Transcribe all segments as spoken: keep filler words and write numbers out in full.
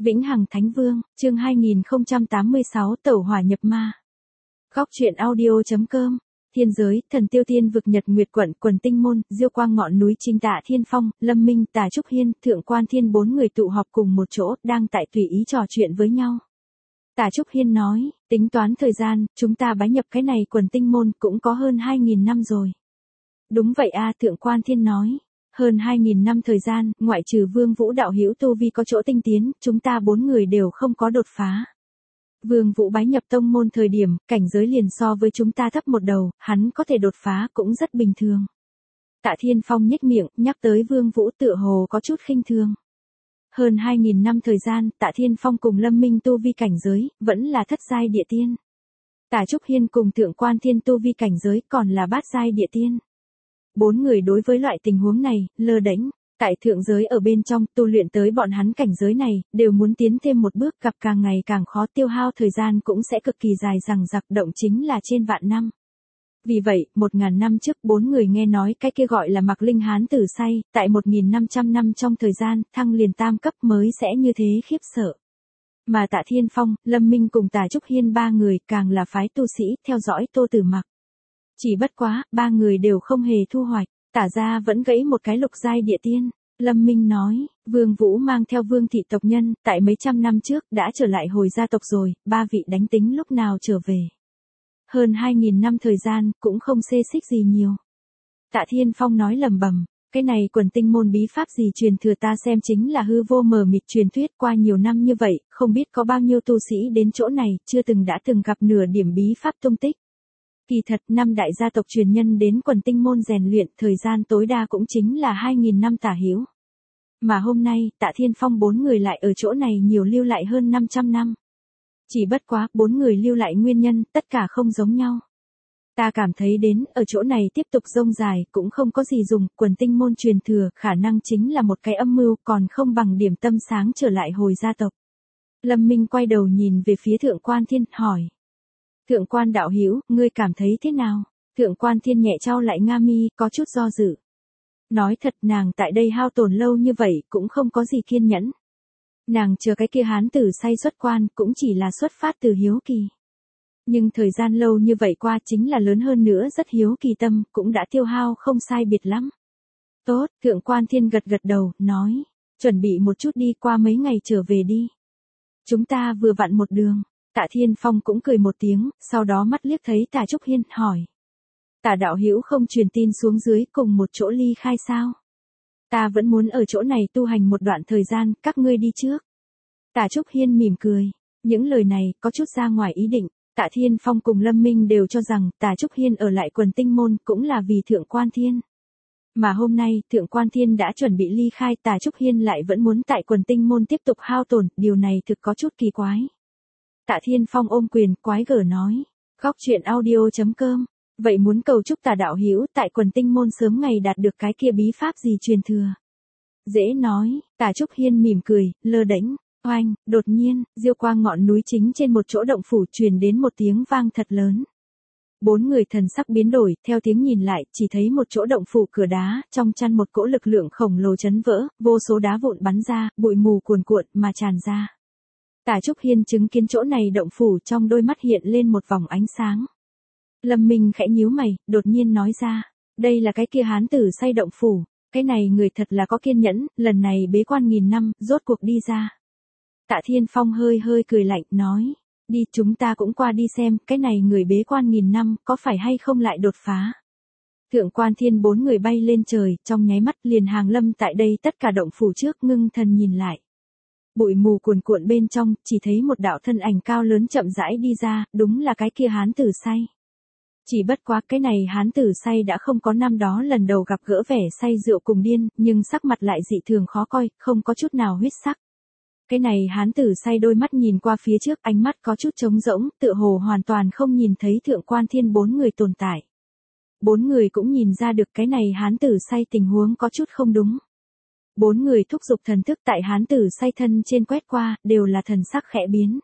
Vĩnh Hằng Thánh Vương, chương hai nghìn không trăm tám mươi sáu Tẩu hỏa nhập ma. Góc truyện audio chấm com. Thiên giới, thần tiêu tiên vực Nhật Nguyệt quận, quần tinh môn, diêu quang ngọn núi Trinh Tạ Thiên Phong, Lâm Minh, Tà Trúc Hiên, Thượng Quan Thiên bốn người tụ họp cùng một chỗ, đang tại tùy ý trò chuyện với nhau. Tà Trúc Hiên nói, tính toán thời gian, chúng ta bái nhập cái này quần tinh môn cũng có hơn hai nghìn năm rồi. Đúng vậy a, Thượng Quan Thiên nói. Hơn hai nghìn năm thời gian, ngoại trừ Vương Vũ đạo hữu tu vi có chỗ tinh tiến, chúng ta bốn người đều không có đột phá. Vương Vũ bái nhập tông môn thời điểm, cảnh giới liền so với chúng ta thấp một đầu, hắn có thể đột phá cũng rất bình thường. Tạ Thiên Phong nhếch miệng, nhắc tới Vương Vũ tựa hồ có chút khinh thường. Hơn hai nghìn năm thời gian, Tạ Thiên Phong cùng Lâm Minh tu vi cảnh giới, vẫn là thất giai địa tiên. Tà Trúc Hiên cùng Thượng Quan Thiên tu vi cảnh giới còn là bát giai địa tiên. Bốn người đối với loại tình huống này, lơ đễnh, tại thượng giới ở bên trong, tu luyện tới bọn hắn cảnh giới này, đều muốn tiến thêm một bước, gặp càng ngày càng khó, tiêu hao thời gian cũng sẽ cực kỳ dài dằng dặc, động chính là trên vạn năm. Vì vậy, một ngàn năm trước, bốn người nghe nói cái kia gọi là Mạc Linh Hán tử say, tại một nghìn năm trăm năm trong thời gian, thăng liền tam cấp mới sẽ như thế khiếp sợ. Mà Tạ Thiên Phong, Lâm Minh cùng Tà Trúc Hiên ba người, càng là phái tu sĩ, theo dõi Tô Tử Mặc. Chỉ bất quá, ba người đều không hề thu hoạch, Tả gia vẫn gãy một cái lục giai địa tiên. Lâm Minh nói, Vương Vũ mang theo Vương thị tộc nhân, tại mấy trăm năm trước, đã trở lại hồi gia tộc rồi, ba vị đánh tính lúc nào trở về. Hơn hai nghìn năm thời gian, cũng không xê xích gì nhiều. Tạ Thiên Phong nói lầm bầm, cái này quần tinh môn bí pháp gì truyền thừa ta xem chính là hư vô mờ mịt truyền thuyết, qua nhiều năm như vậy, không biết có bao nhiêu tu sĩ đến chỗ này, chưa từng đã từng gặp nửa điểm bí pháp tung tích. Kỳ thật, năm đại gia tộc truyền nhân đến quần tinh môn rèn luyện, thời gian tối đa cũng chính là hai nghìn năm tả hữu. Mà hôm nay, Tạ Thiên Phong bốn người lại ở chỗ này nhiều lưu lại hơn năm trăm năm. Chỉ bất quá, bốn người lưu lại nguyên nhân, tất cả không giống nhau. Ta cảm thấy đến, ở chỗ này tiếp tục rông dài, cũng không có gì dùng, quần tinh môn truyền thừa, khả năng chính là một cái âm mưu, còn không bằng điểm tâm sáng trở lại hồi gia tộc. Lâm Minh quay đầu nhìn về phía Thượng Quan Thiên, hỏi. Thượng Quan đạo hữu, ngươi cảm thấy thế nào? Thượng Quan Thiên nhẹ trao lại nga mi, có chút do dự. Nói thật, nàng tại đây hao tổn lâu như vậy, cũng không có gì kiên nhẫn. Nàng chờ cái kia hán tử say xuất quan, cũng chỉ là xuất phát từ hiếu kỳ. Nhưng thời gian lâu như vậy qua chính là lớn hơn nữa rất hiếu kỳ tâm, cũng đã tiêu hao không sai biệt lắm. Tốt, Thượng Quan Thiên gật gật đầu, nói. Chuẩn bị một chút đi, qua mấy ngày trở về đi. Chúng ta vừa vặn một đường. Tạ Thiên Phong cũng cười một tiếng, sau đó mắt liếc thấy Tà Trúc Hiên, hỏi. Tà đạo hữu không truyền tin xuống dưới cùng một chỗ ly khai sao? Ta vẫn muốn ở chỗ này tu hành một đoạn thời gian, các ngươi đi trước. Tà Trúc Hiên mỉm cười. Những lời này, có chút ra ngoài ý định. Tạ Thiên Phong cùng Lâm Minh đều cho rằng, Tà Trúc Hiên ở lại quần tinh môn, cũng là vì Thượng Quan Thiên. Mà hôm nay, Thượng Quan Thiên đã chuẩn bị ly khai, Tà Trúc Hiên lại vẫn muốn tại quần tinh môn tiếp tục hao tổn, điều này thực có chút kỳ quái. Tạ Thiên Phong ôm quyền, quái gở nói. Góc truyện audio chấm com. Vậy muốn cầu chúc Tà đạo hữu tại quần tinh môn sớm ngày đạt được cái kia bí pháp gì truyền thừa. Dễ nói, Tà Trúc Hiên mỉm cười, lơ đễnh. Oanh, đột nhiên, diêu quang ngọn núi chính trên một chỗ động phủ truyền đến một tiếng vang thật lớn. Bốn người thần sắc biến đổi, theo tiếng nhìn lại, chỉ thấy một chỗ động phủ cửa đá, trong chăn một cỗ lực lượng khổng lồ chấn vỡ, vô số đá vụn bắn ra, bụi mù cuồn cuộn mà tràn ra. Tà Trúc Hiên chứng kiến chỗ này động phủ, trong đôi mắt hiện lên một vòng ánh sáng. Lâm Minh khẽ nhíu mày, đột nhiên nói ra, đây là cái kia hán tử say động phủ, cái này người thật là có kiên nhẫn, lần này bế quan nghìn năm, rốt cuộc đi ra. Tạ Thiên Phong hơi hơi cười lạnh, nói, đi, chúng ta cũng qua đi xem, cái này người bế quan nghìn năm, có phải hay không lại đột phá. Thượng Quan Thiên bốn người bay lên trời, trong nháy mắt liền hàng lâm tại đây, tất cả động phủ trước ngưng thần nhìn lại. Bụi mù cuồn cuộn bên trong, chỉ thấy một đạo thân ảnh cao lớn chậm rãi đi ra, đúng là cái kia hán tử say. Chỉ bất quá cái này hán tử say đã không có năm đó lần đầu gặp gỡ vẻ say rượu cùng điên, nhưng sắc mặt lại dị thường khó coi, không có chút nào huyết sắc. Cái này hán tử say đôi mắt nhìn qua phía trước, ánh mắt có chút trống rỗng, tựa hồ hoàn toàn không nhìn thấy Thượng Quan Thiên bốn người tồn tại. Bốn người cũng nhìn ra được cái này hán tử say tình huống có chút không đúng. Bốn người thúc giục thần thức tại hán tử say thân trên quét qua, đều là thần sắc khẽ biến.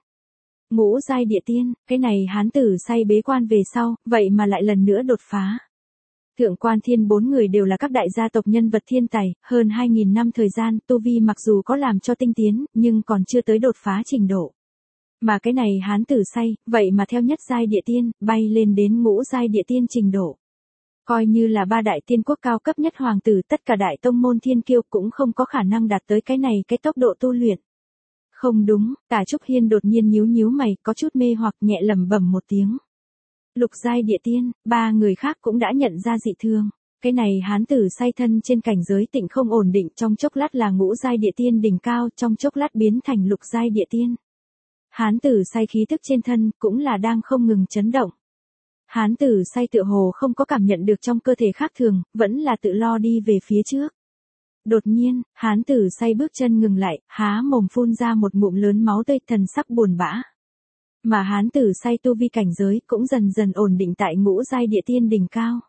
Ngũ giai địa tiên, cái này hán tử say bế quan về sau, vậy mà lại lần nữa đột phá. Thượng Quan Thiên bốn người đều là các đại gia tộc nhân vật thiên tài, hơn hai nghìn năm thời gian, tu vi mặc dù có làm cho tinh tiến, nhưng còn chưa tới đột phá trình độ. Mà cái này hán tử say, vậy mà theo nhất giai địa tiên, bay lên đến ngũ giai địa tiên trình độ. Coi như là ba đại tiên quốc cao cấp nhất hoàng tử, tất cả đại tông môn thiên kiêu cũng không có khả năng đạt tới cái này cái tốc độ tu luyện. Không đúng, Tả Trúc Hiên đột nhiên nhíu nhíu mày, có chút mê hoặc nhẹ lẩm bẩm một tiếng. Lục giai địa tiên, ba người khác cũng đã nhận ra dị thường. Cái này hán tử say thân trên cảnh giới tịnh không ổn định, trong chốc lát là ngũ giai địa tiên đỉnh cao, trong chốc lát biến thành lục giai địa tiên. Hán tử say khí tức trên thân cũng là đang không ngừng chấn động. Hán tử say tựa hồ không có cảm nhận được trong cơ thể khác thường, vẫn là tự lo đi về phía trước. Đột nhiên, hán tử say bước chân ngừng lại, há mồm phun ra một ngụm lớn máu tươi, thần sắc buồn bã. Mà hán tử say tu vi cảnh giới cũng dần dần ổn định tại ngũ giai địa tiên đỉnh cao.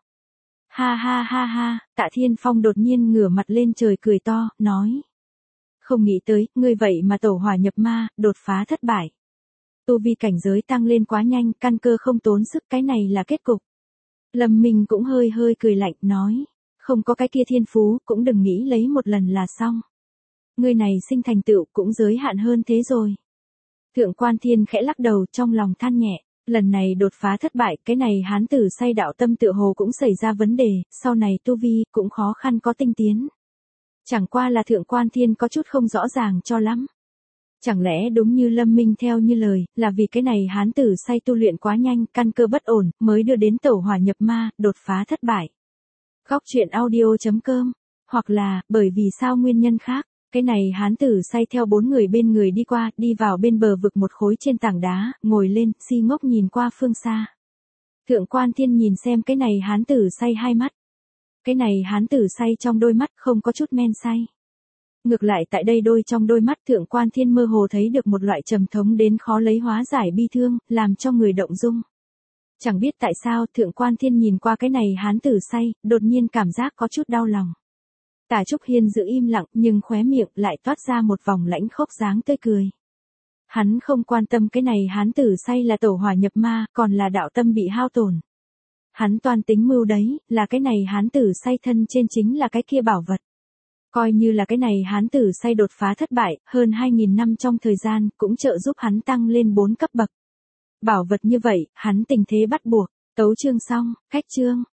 Ha ha ha ha, Tạ Thiên Phong đột nhiên ngửa mặt lên trời cười to, nói. Không nghĩ tới, ngươi vậy mà tẩu hỏa nhập ma, đột phá thất bại. Tu vi cảnh giới tăng lên quá nhanh, căn cơ không tốn sức, cái này là kết cục. Lâm Minh cũng hơi hơi cười lạnh, nói. Không có cái kia thiên phú, cũng đừng nghĩ lấy một lần là xong. Ngươi này sinh thành tựu cũng giới hạn hơn thế rồi. Thượng Quan Thiên khẽ lắc đầu, trong lòng than nhẹ, lần này đột phá thất bại, cái này hán tử say đạo tâm tựa hồ cũng xảy ra vấn đề, sau này tu vi cũng khó khăn có tinh tiến. Chẳng qua là Thượng Quan Thiên có chút không rõ ràng cho lắm. Chẳng lẽ đúng như Lâm Minh theo như lời, là vì cái này hán tử say tu luyện quá nhanh, căn cơ bất ổn, mới đưa đến tẩu hỏa nhập ma, đột phá thất bại. Góc truyện audio chấm com, hoặc là, bởi vì sao nguyên nhân khác. Cái này hán tử say theo bốn người bên người đi qua, đi vào bên bờ vực một khối trên tảng đá, ngồi lên, si ngốc nhìn qua phương xa. Thượng Quan Thiên nhìn xem cái này hán tử say hai mắt. Cái này hán tử say trong đôi mắt không có chút men say. Ngược lại tại đây đôi trong đôi mắt Thượng Quan Thiên mơ hồ thấy được một loại trầm thống đến khó lấy hóa giải bi thương, làm cho người động dung. Chẳng biết tại sao Thượng Quan Thiên nhìn qua cái này hán tử say, đột nhiên cảm giác có chút đau lòng. Tả Trúc Hiên giữ im lặng, nhưng khóe miệng lại toát ra một vòng lãnh khốc dáng tươi cười. Hắn không quan tâm cái này hán tử say là tẩu hỏa nhập ma, còn là đạo tâm bị hao tổn. Hắn toàn tính mưu đấy, là cái này hán tử say thân trên chính là cái kia bảo vật. Coi như là cái này hán tử say đột phá thất bại, hơn hai nghìn năm trong thời gian, cũng trợ giúp hắn tăng lên bốn cấp bậc. Bảo vật như vậy, hắn tình thế bắt buộc. Tấu chương xong, cách chương.